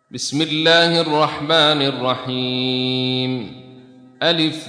بسم الله الرحمن الرحيم. ألف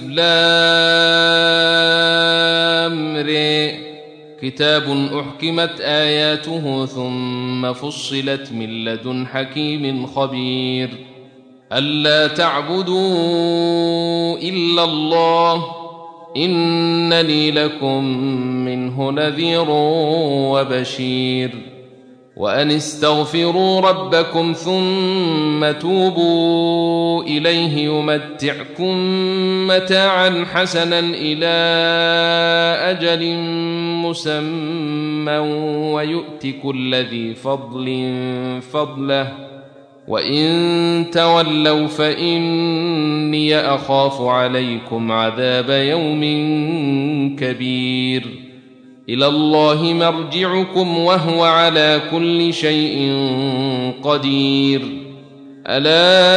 لام ر. كتاب أحكمت آياته ثم فصلت من لدن حكيم خبير. ألا تعبدوا إلا الله إنني لكم منه نذير وبشير. وأن استغفروا ربكم ثم توبوا إليه يمتعكم متاعا حسنا إلى أجل مسمى ويؤت كل ذي فضل فضله وإن تولوا فإني أخاف عليكم عذاب يوم كبير. إلى الله مرجعكم وهو على كل شيء قدير. ألا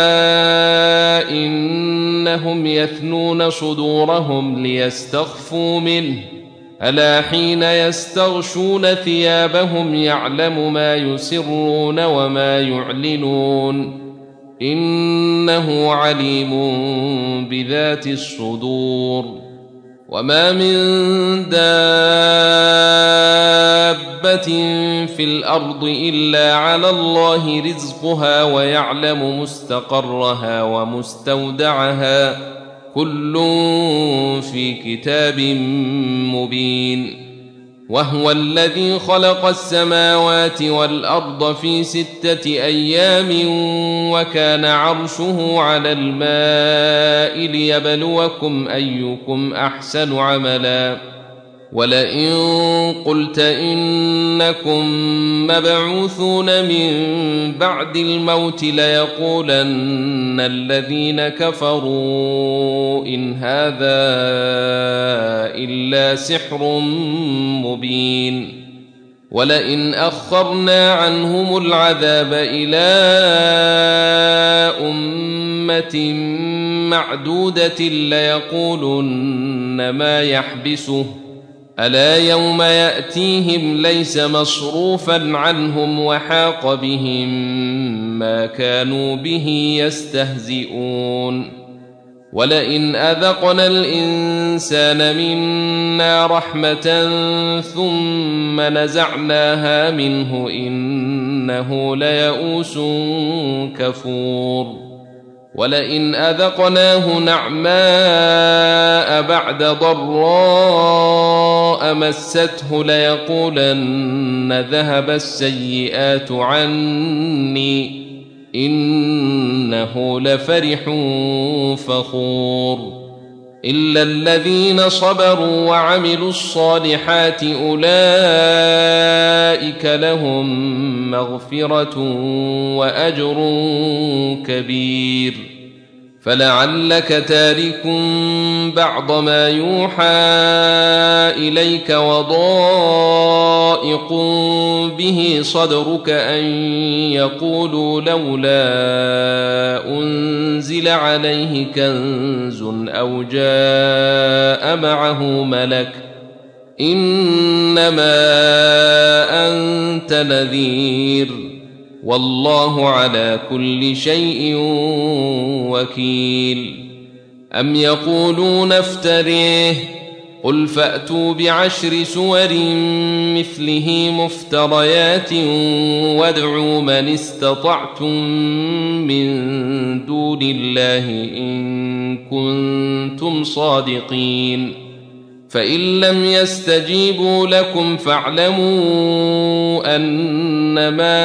إنهم يثنون صدورهم ليستخفوا منه ألا حين يستغشون ثيابهم يعلم ما يسرون وما يعلنون إنه عليم بذات الصدور. وما من دابة في الأرض إلا على الله رزقها ويعلم مستقرها ومستودعها كل في كتاب مبين. وهو الذي خلق السماوات والأرض في 6 أيام وكان عرشه على الماء ليبلوكم أيكم أحسن عملا. ولئن قلت إنكم مبعوثون من بعد الموت ليقولن الذين كفروا إن هذا إلا سحر مبين. ولئن أخرنا عنهم العذاب إلى أمة معدودة ليقولن ما يحبسه ألا يوم يأتيهم ليس مصروفا عنهم وحاق بهم ما كانوا به يستهزئون. ولئن أذقنا الإنسان منا رحمة ثم نزعناها منه إنه ليئوس كفور. ولئن أذقناه نعماء بعد ضراء مسته ليقولن ذهب السيئات عني إنه لفرح فخور. إلا الذين صبروا وعملوا الصالحات أولئك لهم مغفرة وأجر كبير. فلعلك تارك بعض ما يوحى إليك وضائق به صدرك أن يقولوا لولا أنزل عليه كنز أو جاء معه ملك إنما أنت نذير والله على كل شيء وكيل. أم يقولون افتريه قل فأتوا ب10 سور مثله مفتريات وادعوا من استطعتم من دون الله إن كنتم صادقين. فإن لم يستجيبوا لكم فاعلموا أنما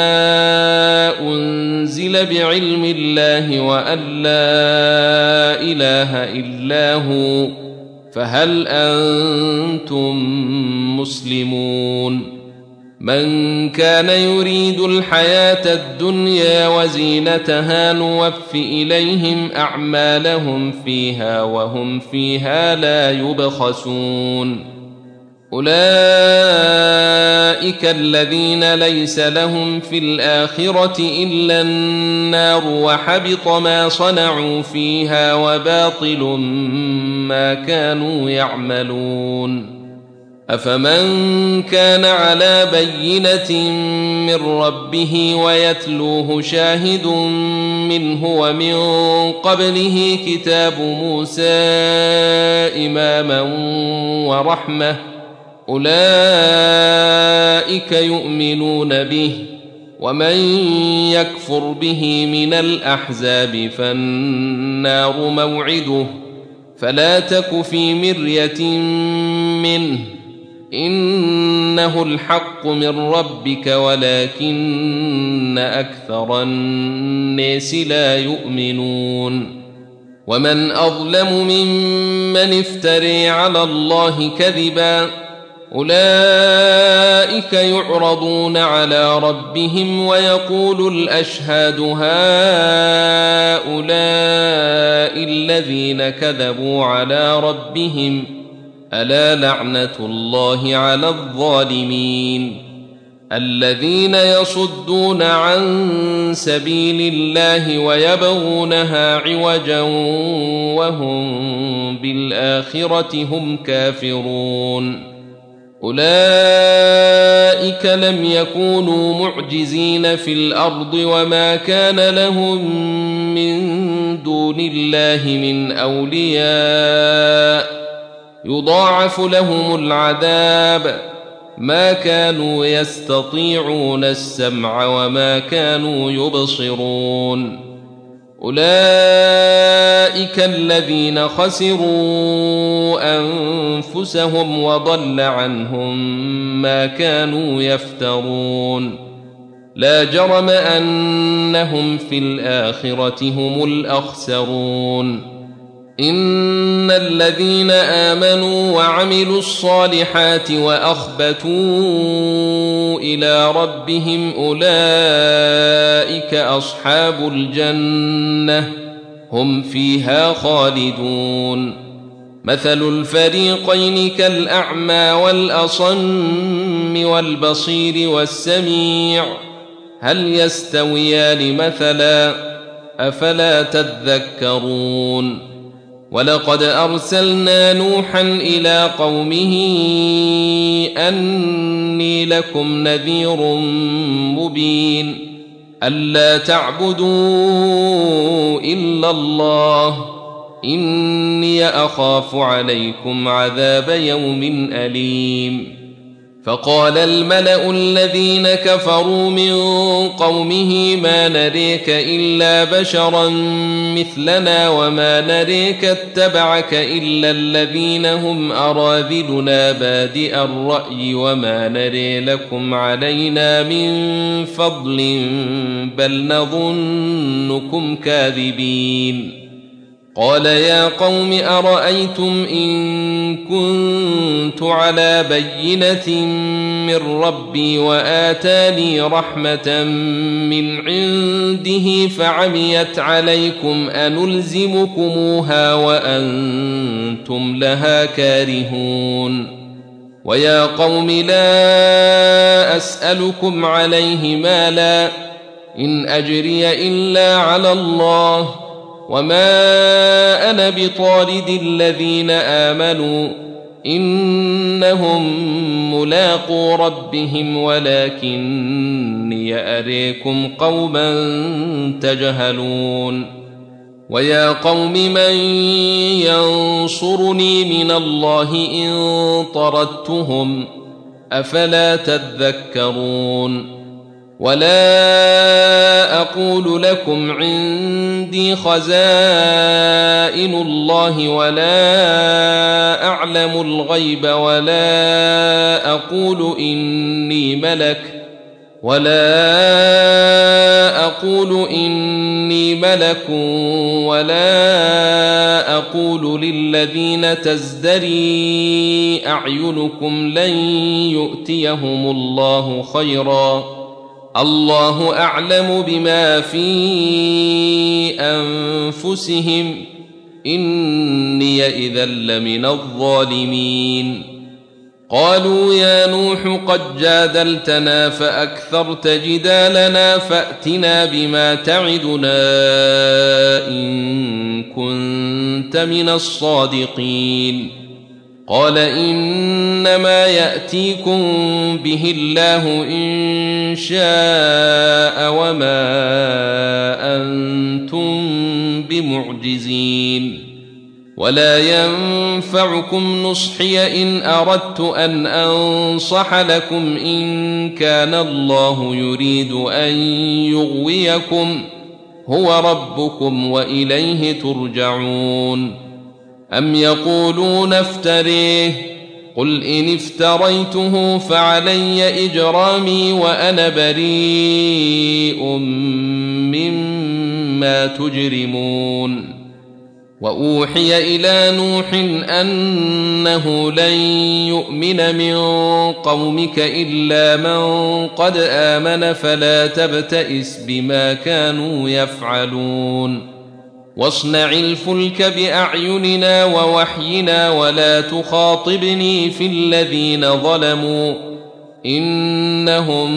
أنزل بعلم الله وأن لا إله إلا هو فهل أنتم مسلمون. من كان يريد الحياة الدنيا وزينتها نوف إليهم أعمالهم فيها وهم فيها لا يبخسون. أولئك الذين ليس لهم في الآخرة إلا النار وحبط ما صنعوا فيها وباطل ما كانوا يعملون. أفمن كان على بينة من ربه ويتلوه شاهد منه ومن قبله كتاب موسى إماما ورحمة أولئك يؤمنون به ومن يكفر به من الأحزاب فالنار موعده فلا تك في مرية منه إنه الحق من ربك ولكن أكثر الناس لا يؤمنون ومن أظلم ممن افتري على الله كذبا أولئك يعرضون على ربهم ويقول الأشهاد هؤلاء الذين كذبوا على ربهم ألا لعنة الله على الظالمين الذين يصدون عن سبيل الله ويبغونها عوجا وهم بالآخرة هم كافرون أولئك لم يكونوا معجزين في الأرض وما كان لهم من دون الله من أولياء يضاعف لهم العذاب ما كانوا يستطيعون السمع وما كانوا يبصرون أولئك الذين خسروا أنفسهم وضل عنهم ما كانوا يفترون لا جرم أنهم في الآخرة هم الأخسرون إن الذين آمنوا وعملوا الصالحات وأخبتوا إلى ربهم أولئك أصحاب الجنة هم فيها خالدون مثل الفريقين كالأعمى والأصم والبصير والسميع هل يستويان مثلا أفلا تذكرون ولقد أرسلنا نوحا إلى قومه أني لكم نذير مبين ألا تعبدوا إلا الله إني أخاف عليكم عذاب يوم أليم فقال الملأ الذين كفروا من قومه ما نريك إلا بشرا مثلنا وما نريك اتبعك إلا الذين هم أراذلنا بادئ الرأي وما نري لكم علينا من فضل بل نظنكم كاذبين قال يا قوم أرأيتم إن كنت على بينة من ربي وآتاني رحمة من عنده فعميت عليكم أنلزمكموها وأنتم لها كارهون ويا قوم لا أسألكم عليه مالا إن أجري إلا على الله وما أنا بطارد الذين آمنوا إنهم ملاقو ربهم ولكني أريكم قوما تجهلون ويا قوم من ينصرني من الله إن طردتهم أفلا تذكرون ولا أقول لكم عندي خزائن الله ولا أعلم الغيب ولا أقول إني ملك ولا أقول للذين تزدري أعينكم لن يؤتيهم الله خيرا الله أعلم بما في أنفسهم إني إذا لمن الظالمين قالوا يا نوح قد جادلتنا فأكثرت جدالنا فأتنا بما تعدنا إن كنت من الصادقين قال إنما يأتيكم به الله إن شاء وما أنتم بمعجزين ولا ينفعكم نصحي إن أردت أن أنصح لكم إن كان الله يريد أن يغويكم هو ربكم وإليه ترجعون أم يقولون افتريه قل إن افتريته فعلي إجرامي وأنا بريء مما تجرمون وأوحي إلى نوح أنه لن يؤمن من قومك إلا من قد آمن فلا تبتئس بما كانوا يفعلون واصنع الفلك بأعيننا ووحينا ولا تخاطبني في الذين ظلموا إنهم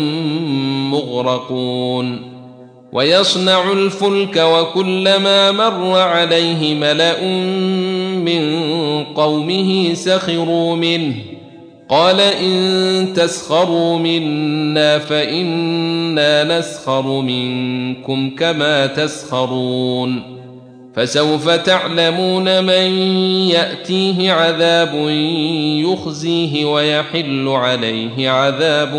مغرقون ويصنع الفلك وكلما مر عليه ملأ من قومه سخروا منه قال إن تسخروا منا فإنا نسخر منكم كما تسخرون فسوف تعلمون من يأتيه عذاب يخزيه ويحل عليه عذاب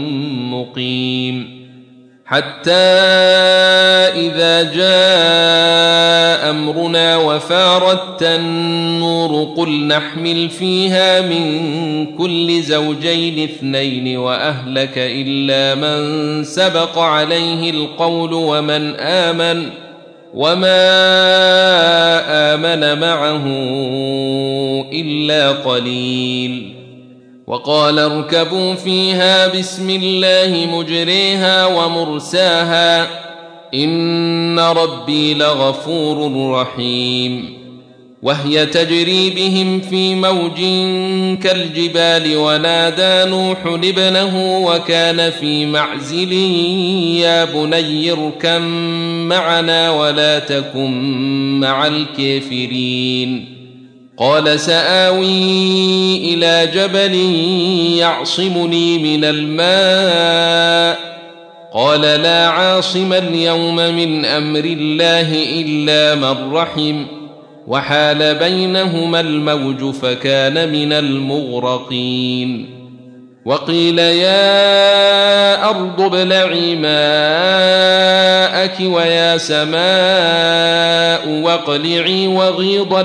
مقيم حتى إذا جاء أمرنا وفارت النور قل نحمل فيها من كل زوجين اثنين وأهلك إلا من سبق عليه القول وما آمن معه إلا قليل وقال اركبوا فيها بسم الله مجريها ومرساها إن ربي لغفور رحيم وهي تجري بهم في موج كالجبال ونادى نوح ابنه وكان في معزل يا بني اركب معنا ولا تكن مع الكافرين قال سآوي إلى جبل يعصمني من الماء قال لا عاصم اليوم من أمر الله إلا من رحم وحال بينهما الموج فكان من المغرقين وقيل يا أرض ابلعي ماءك ويا سماء واقلعي وغيض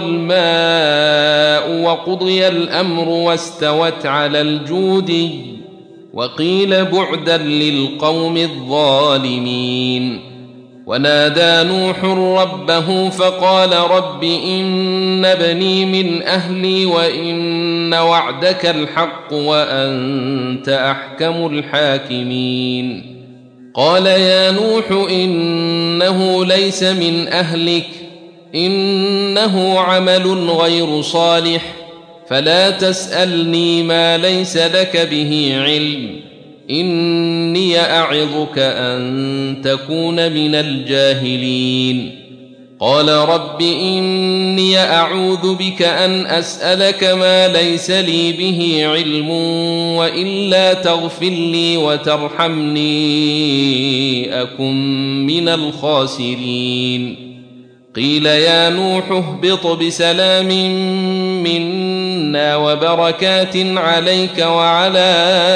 الماء وقضي الأمر واستوت على الجودي وقيل بعدا للقوم الظالمين ونادى نوح ربه فقال رب إن ابني من أهلي وإن وعدك الحق وأنت أحكم الحاكمين قال يا نوح إنه ليس من أهلك إنه عمل غير صالح فلا تسألني ما ليس لك به علم إني أعظك أن تكون من الجاهلين قال رب إني أعوذ بك أن أسألك ما ليس لي به علم وإلا تغفر لي وترحمني أكن من الخاسرين قيل يا نوح اهبط بسلام منا وبركات عليك وعلى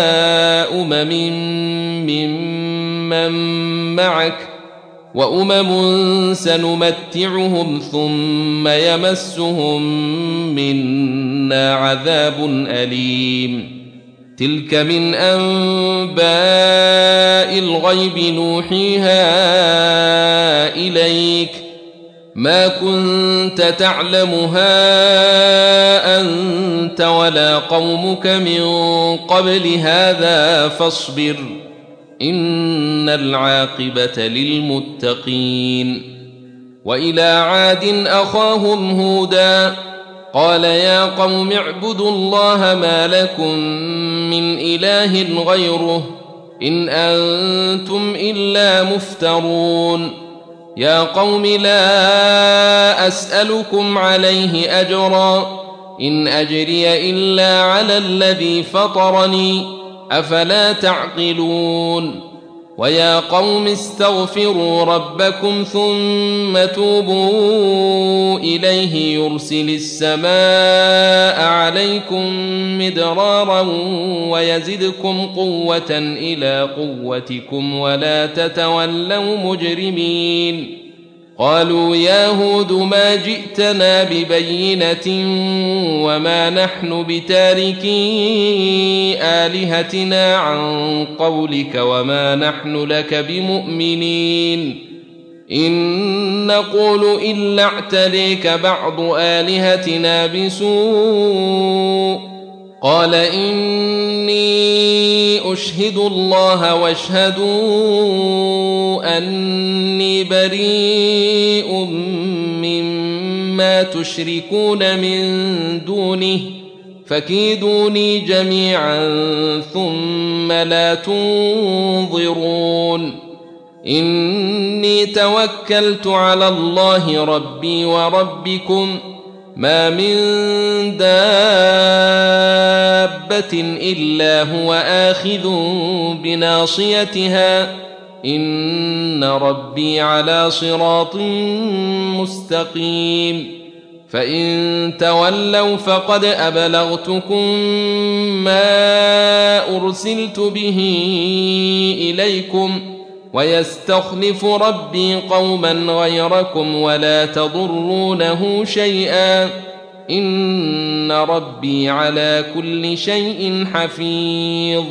ممن معك وأمم سنمتعهم ثم يمسهم منا عذاب أليم تلك من أنباء الغيب نوحيها إليك ما كنت تعلمها أنت ولا قومك من قبل هذا فاصبر إن العاقبة للمتقين وإلى عاد أخاهم هودا قال يا قوم اعبدوا الله ما لكم من إله غيره إن أنتم إلا مفترون يا قوم لا أسألكم عليه أجرا إن أجري إلا على الذي فطرني أفلا تعقلون ويا قوم استغفروا ربكم ثم توبوا إليه يرسل السماء عليكم مدرارا ويزدكم قوة إلى قوتكم ولا تتولوا مجرمين قالوا يا هود ما جئتنا ببينة وما نحن بتاركي آلهتنا عن قولك وما نحن لك بمؤمنين إن نقول إلا اعتليك بعض آلهتنا بسوء قال إني أشهد الله واشهدوا أني بريء مما تشركون من دونه فكيدوني جميعا ثم لا تنظرون إني توكلت على الله ربي وربكم ما من دابة إلا هو آخذ بناصيتها إن ربي على صراط مستقيم فإن تولوا فقد أبلغتكم ما أرسلت به إليكم ويستخلف ربي قوما غيركم ولا تضرونه شيئا إن ربي على كل شيء حفيظ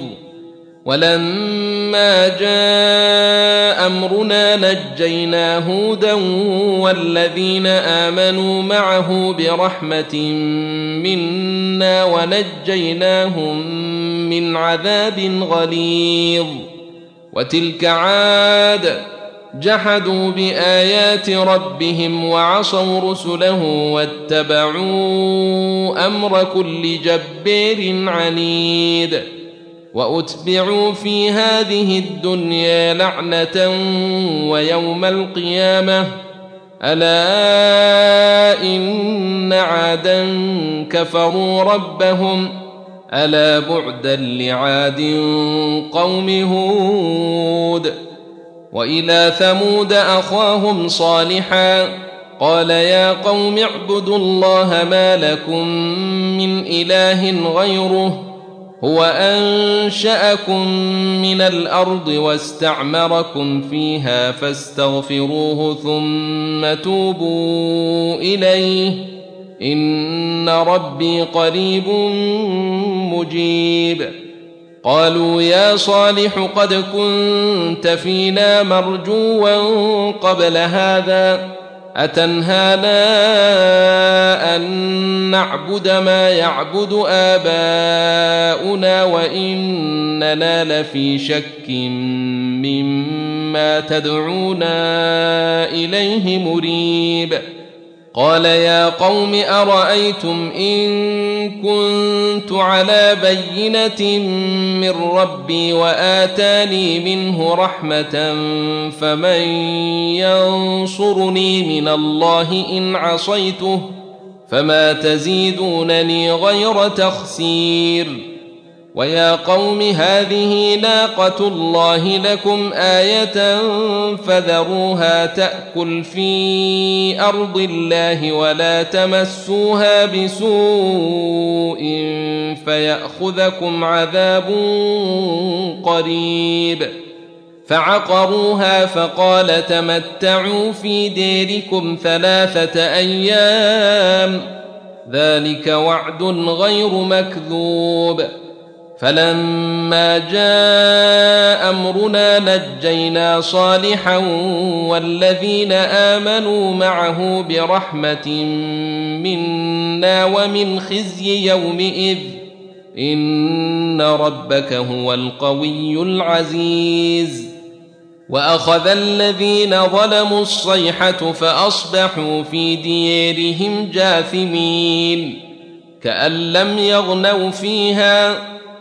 ولما جاء أمرنا نجينا هودا والذين آمنوا معه برحمة منا ونجيناهم من عذاب غليظ وتلك عاد جحدوا بآيات ربهم وعصوا رسله واتبعوا أمر كل جبار عنيد وأتبعوا في هذه الدنيا لعنة ويوم القيامة ألا إن عادا كفروا ربهم ألا بعدا لعاد قوم هود وإلى ثمود أخاهم صالحا قال يا قوم اعبدوا الله ما لكم من إله غيره هو أنشأكم من الأرض واستعمركم فيها فاستغفروه ثم توبوا إليه إن ربي قريب مجيب قالوا يا صالح قد كنت فينا مرجوا قبل هذا أتنهانا أن نعبد ما يعبد آباؤنا وإننا لفي شك مما تدعونا إليه مريب قال يا قوم أرأيتم إن كنت على بينة من ربي وآتاني منه رحمة فمن ينصرني من الله إن عصيته فما تزيدونني غير تخسير ويا قوم هذه ناقة الله لكم آية فذروها تأكل في أرض الله ولا تمسوها بسوء فيأخذكم عذاب قريب فعقروها فقال تمتعوا في ديركم 3 أيام ذلك وعد غير مكذوب فلما جاء أمرنا نجينا صالحا والذين آمنوا معه برحمة منا ومن خزي يومئذ إن ربك هو القوي العزيز وأخذ الذين ظلموا الصيحة فأصبحوا في ديارهم جاثمين كأن لم يغنوا فيها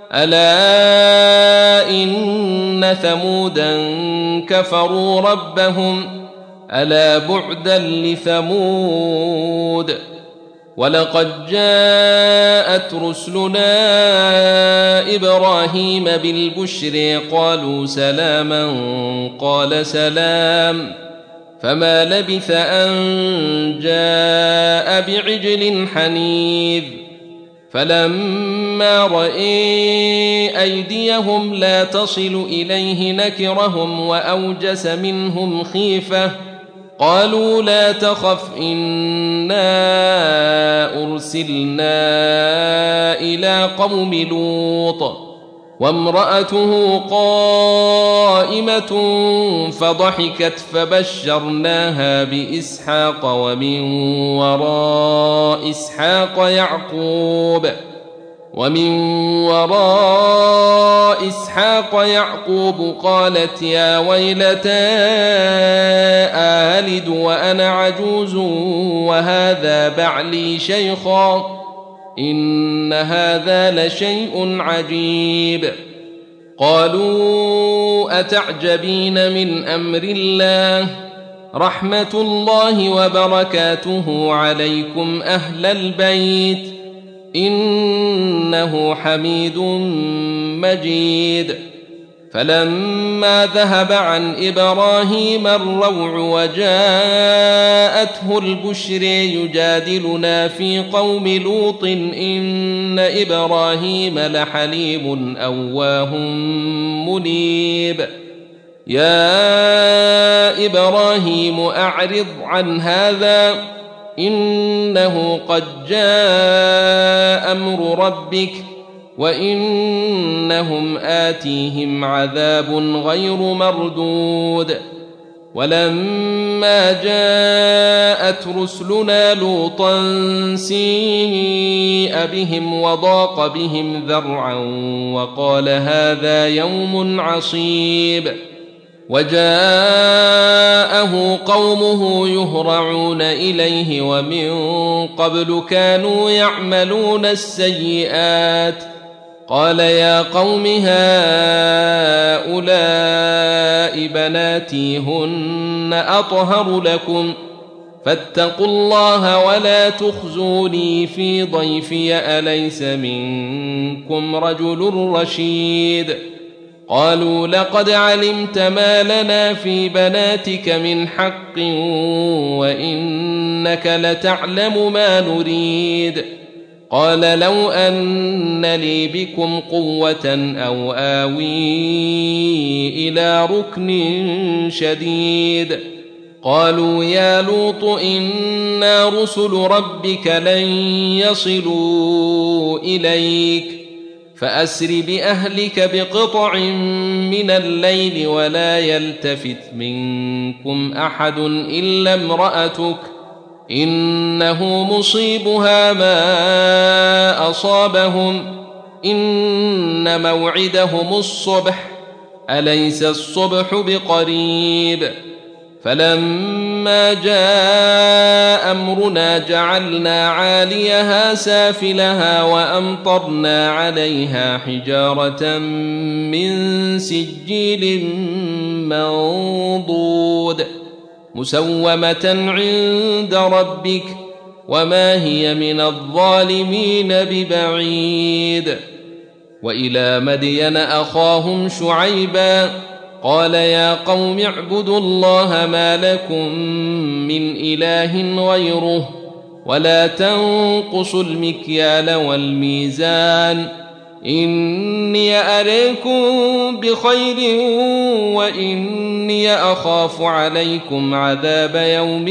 ألا إن ثمودا كفروا ربهم ألا بعدا لثمود ولقد جاءت رسلنا إبراهيم بالبشر قالوا سلاما قال سلام فما لبث أن جاء بعجل حنيذ فلما رأى أيديهم لا تصل إليه نكرهم وأوجس منهم خيفة قالوا لا تخف إنا أرسلنا إلى قوم لوط وامرأته قائمة فضحكت فبشرناها بإسحاق ومن وراء إسحاق يعقوب قالت يا ويلتى آلد وأنا عجوز وهذا بعلي شيخا إن هذا لشيء عجيب قالوا أتعجبين من أمر الله رحمة الله وبركاته عليكم أهل البيت إنه حميد مجيد فلما ذهب عن إبراهيم الروع وجاءته البشر يجادلنا في قوم لوط إن إبراهيم لحليم أواه منيب يا إبراهيم أعرض عن هذا إنه قد جاء أمر ربك وإنهم آتيهم عذاب غير مردود ولما جاءت رسلنا لوطا سيء بهم وضاق بهم ذرعا وقال هذا يوم عصيب وجاءه قومه يهرعون إليه ومن قبل كانوا يعملون السيئات قال يا قوم هؤلاء بناتي هن أطهر لكم فاتقوا الله ولا تخزوني في ضيفي أليس منكم رجل رشيد قالوا لقد علمت ما لنا في بناتك من حق وإنك لتعلم ما نريد قال لو أن لي بكم قوة أو آوي إلى ركن شديد قالوا يا لوط إنا رسل ربك لن يصلوا إليك فأسر بأهلك بقطع من الليل ولا يلتفت منكم أحد إلا امرأتك إنه مصيبها ما أصابهم إن موعدهم الصبح أليس الصبح بقريب فلما جاء أمرنا جعلنا عاليها سافلها وأمطرنا عليها حجارة من سجيل منضود مسومة عند ربك وما هي من الظالمين ببعيد وإلى مدين أخاهم شعيبا قال يا قوم اعبدوا الله ما لكم من إله غيره ولا تنقصوا المكيال والميزان إني أريكم بخير وإني أخاف عليكم عذاب يوم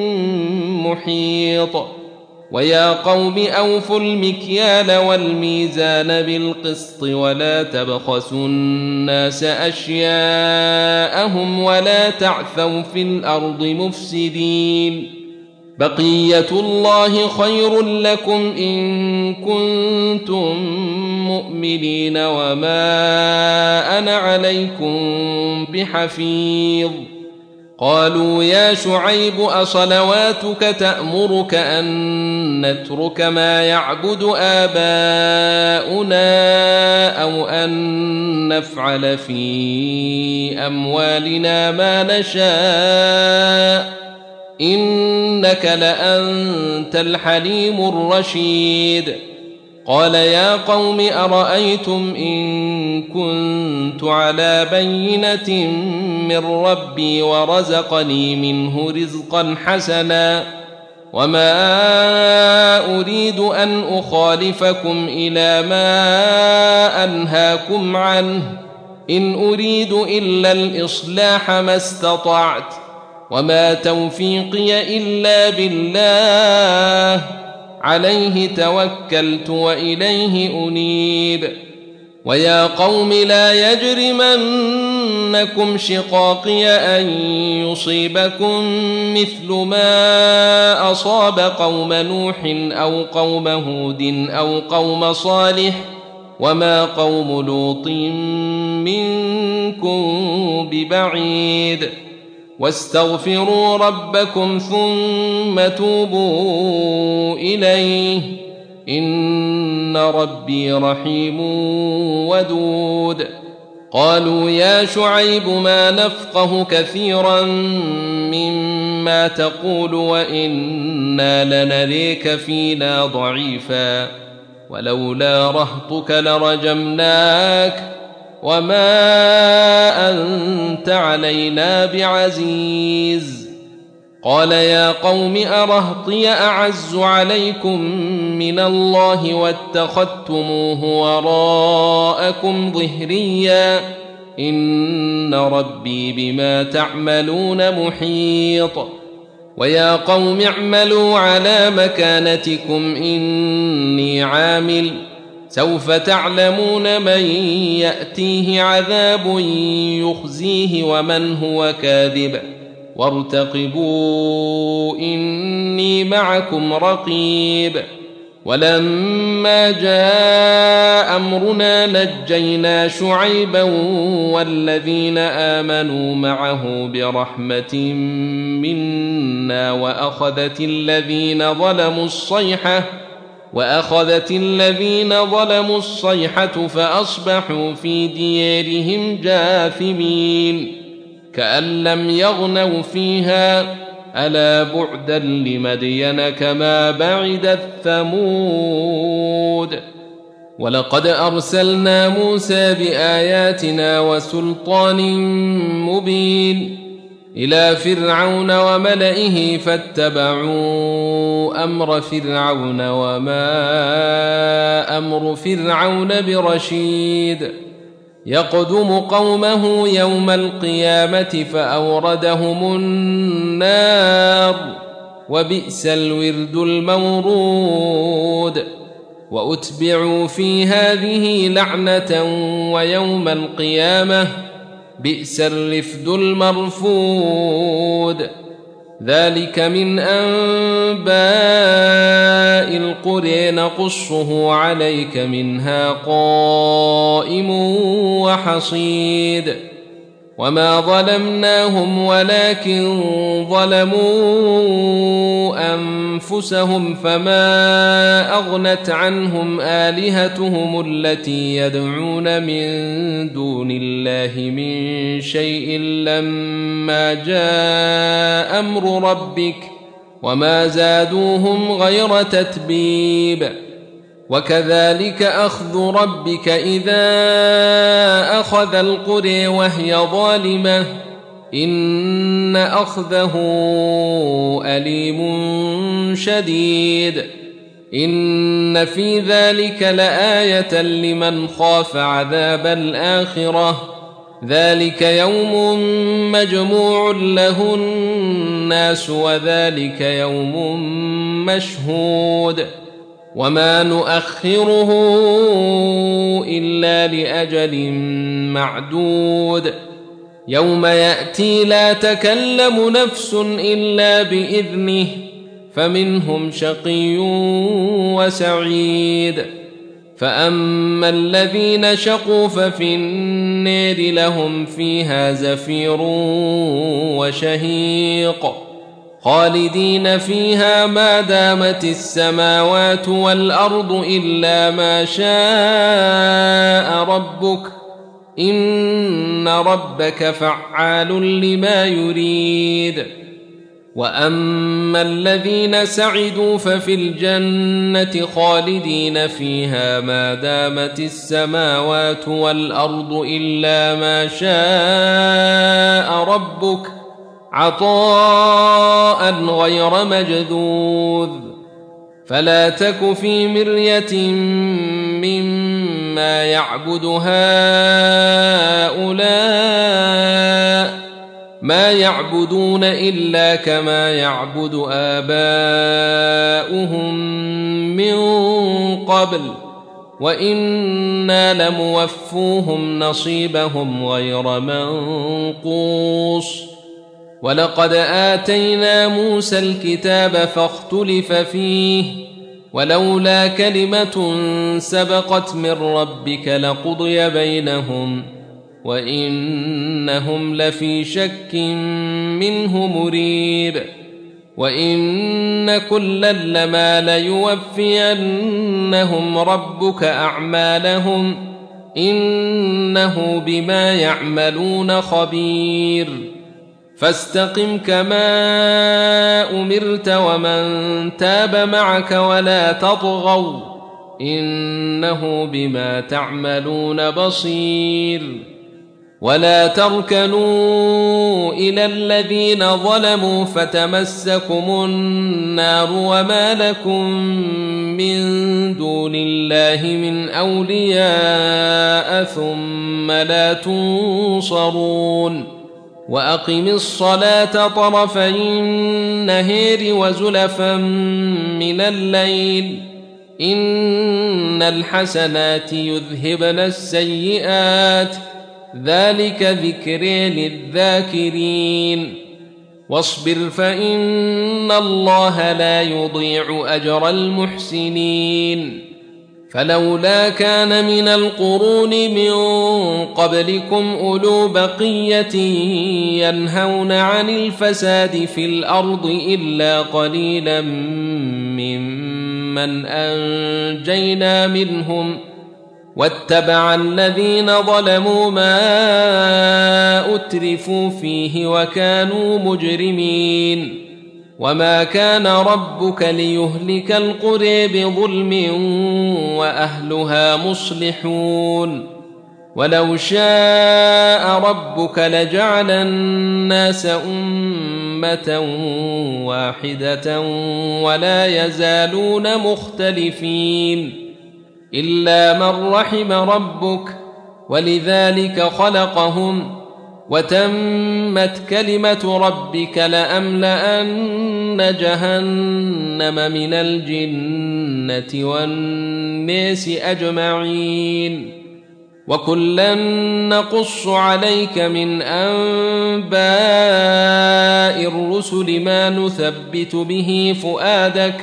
محيط ويا قوم أوفوا المكيال والميزان بالقسط ولا تبخسوا الناس أشياءهم ولا تعثوا في الأرض مفسدين بقية الله خير لكم إن كنتم مؤمنين وما أنا عليكم بحفيظ قالوا يا شعيب أصلواتك تأمرك أن نترك ما يعبد آباؤنا أو أن نفعل في أموالنا ما نشاء إنك لأنت الحليم الرشيد قال يا قوم أرأيتم إن كنت على بينة من ربي ورزقني منه رزقا حسنا وما أريد أن أخالفكم إلى ما أنهاكم عنه إن أريد إلا الإصلاح ما استطعت وما توفيقي إلا بالله عليه توكلت وإليه أنيب ويا قوم لا يجرمنكم شقاقي أن يصيبكم مثل ما أصاب قوم نوح أو قوم هود أو قوم صالح وما قوم لوط منكم ببعيد واستغفروا ربكم ثم توبوا إليه إن ربي رحيم ودود قالوا يا شعيب ما نفقه كثيرا مما تقول وإنا لنريك فينا ضعيفا ولولا رهطك لرجمناك وما أنت علينا بعزيز قال يا قوم أرهطي أعز عليكم من الله واتخذتموه وراءكم ظهريا إن ربي بما تعملون محيط ويا قوم اعملوا على مكانتكم إني عامل سوف تعلمون من يأتيه عذاب يخزيه ومن هو كاذب وارتقبوا إني معكم رقيب ولما جاء أمرنا نجينا شعيبا والذين آمنوا معه برحمة منا وأخذت الذين ظلموا الصيحة فأصبحوا في ديارهم جاثمين كأن لم يغنوا فيها ألا بعدا لمدين كما بعدت ثمود ولقد أرسلنا موسى بآياتنا وسلطان مبين إلى فرعون وملئه فاتبعوا أمر فرعون وما أمر فرعون برشيد يقدم قومه يوم القيامة فأوردهم النار وبئس الورد المورود وأتبعوا في هذه لعنة ويوم القيامة بئس الرفد المرفود ذلك من أنباء القرى نقصه عليك منها قائم وحصيد وما ظلمناهم ولكن ظلموا أنفسهم فما أغنت عنهم آلهتهم التي يدعون من دون الله من شيء لما جاء أمر ربك وما زادوهم غير تتبيب وكذلك أخذ ربك إذا أخذ القرى وهي ظالمة إن أخذه أليم شديد إن في ذلك لآية لمن خاف عذاب الآخرة ذلك يوم مجموع له الناس وذلك يوم مشهود وما نؤخره إلا لأجل معدود يوم يأتي لا تكلم نفس إلا بإذنه فمنهم شقي وسعيد فأما الذين شقوا ففي النار لهم فيها زفير وشهيق خالدين فيها ما دامت السماوات والأرض إلا ما شاء ربك إن ربك فعال لما يريد وأما الذين سعدوا ففي الجنة خالدين فيها ما دامت السماوات والأرض إلا ما شاء ربك عطاء غير مجذوذ فلا تك في مرية مما يعبد هؤلاء ما يعبدون إلا كما يعبد آباؤهم من قبل وإنا لموفوهم نصيبهم غير منقوص ولقد آتينا موسى الكتاب فاختلف فيه ولولا كلمة سبقت من ربك لقضي بينهم وإنهم لفي شك منه مريب وإن كلا لما ليوفينهم ربك أعمالهم إنه بما يعملون خبير فاستقم كما أمرت ومن تاب معك ولا تطغوا إنه بما تعملون بصير ولا تركنوا إلى الذين ظلموا فتمسكم النار وما لكم من دون الله من أولياء ثم لا تنصرون وأقم الصلاة طرفي النهار وزلفا من الليل إن الحسنات يذهبن السيئات ذلك ذكر للذاكرين واصبر فإن الله لا يضيع أجر المحسنين فلولا كان من القرون من قبلكم أولو بقية ينهون عن الفساد في الأرض إلا قليلا ممن أنجينا منهم واتبع الذين ظلموا ما أترفوا فيه وكانوا مجرمين وما كان ربك ليهلك القرى بظلم وأهلها مصلحون ولو شاء ربك لجعل الناس أمة واحدة ولا يزالون مختلفين إلا من رحم ربك ولذلك خلقهم وتمت كلمة ربك لأملأن جهنم من الجنة والناس أجمعين وكلا نقص عليك من أنباء الرسل ما نثبت به فؤادك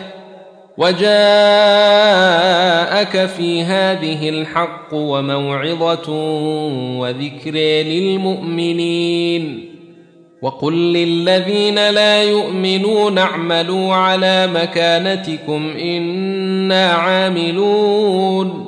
وجاءك في هذه الحق وموعظة وذكر للمؤمنين وقل للذين لا يؤمنون اعملوا على مكانتكم إنا عاملون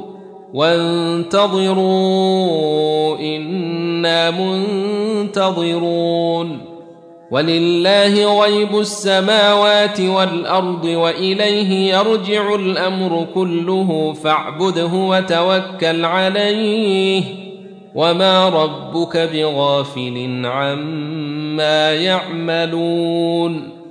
وانتظروا إنا منتظرون ولله غيب السماوات والأرض وإليه يرجع الأمر كله فاعبده وتوكل عليه وما ربك بغافل عما يعملون